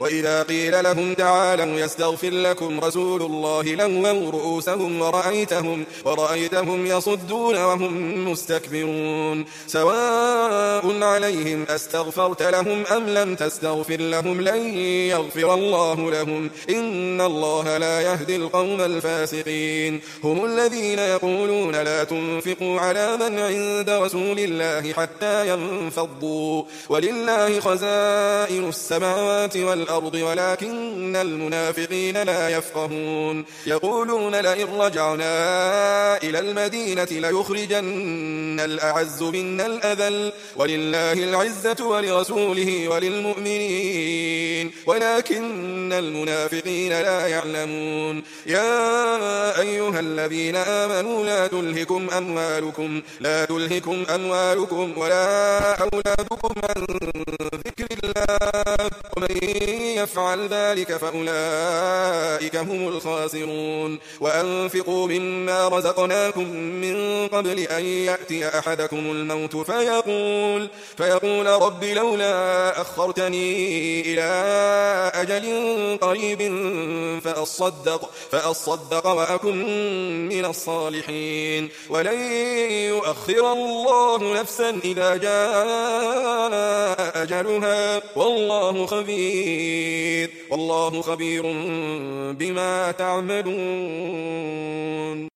وإذا قيل لهم تعالوا يستغفر لكم رسول الله لووا رؤوسهم ورأيتهم يصدون وهم مستكبرون سواء عليهم أستغفرت لهم أم لم تستغفر لهم لن يغفر الله لهم إن الله لا يهدي القوم الفاسقين هم الذين يقولون لا تنفقوا على من عند رسول الله حتى ينفضوا ولله خزائن السماوات والأرض ولكن المنافقين لا يفقهون يقولون لئن رجعنا إلى المدينة ليخرجن الأعز منا الأذل ولله العزة ولرسوله وللمؤمنين ولكن المنافقين لا يعلمون يا أيها الذين آمنوا لا تلهكم أموالكم ولا أولادكم عن ذكر الله ومن يفعل ذلك فأولئك هم الخاسرون وأنفقوا مما رزقناكم من قبل أن يأتي أحدكم الموت فيقول رب لولا أخرتني إلى أجل قريب فأصدق وأكن من الصالحين ولن يؤخر الله نفسا إذا جاء أجلها والله خبير بما تعملون.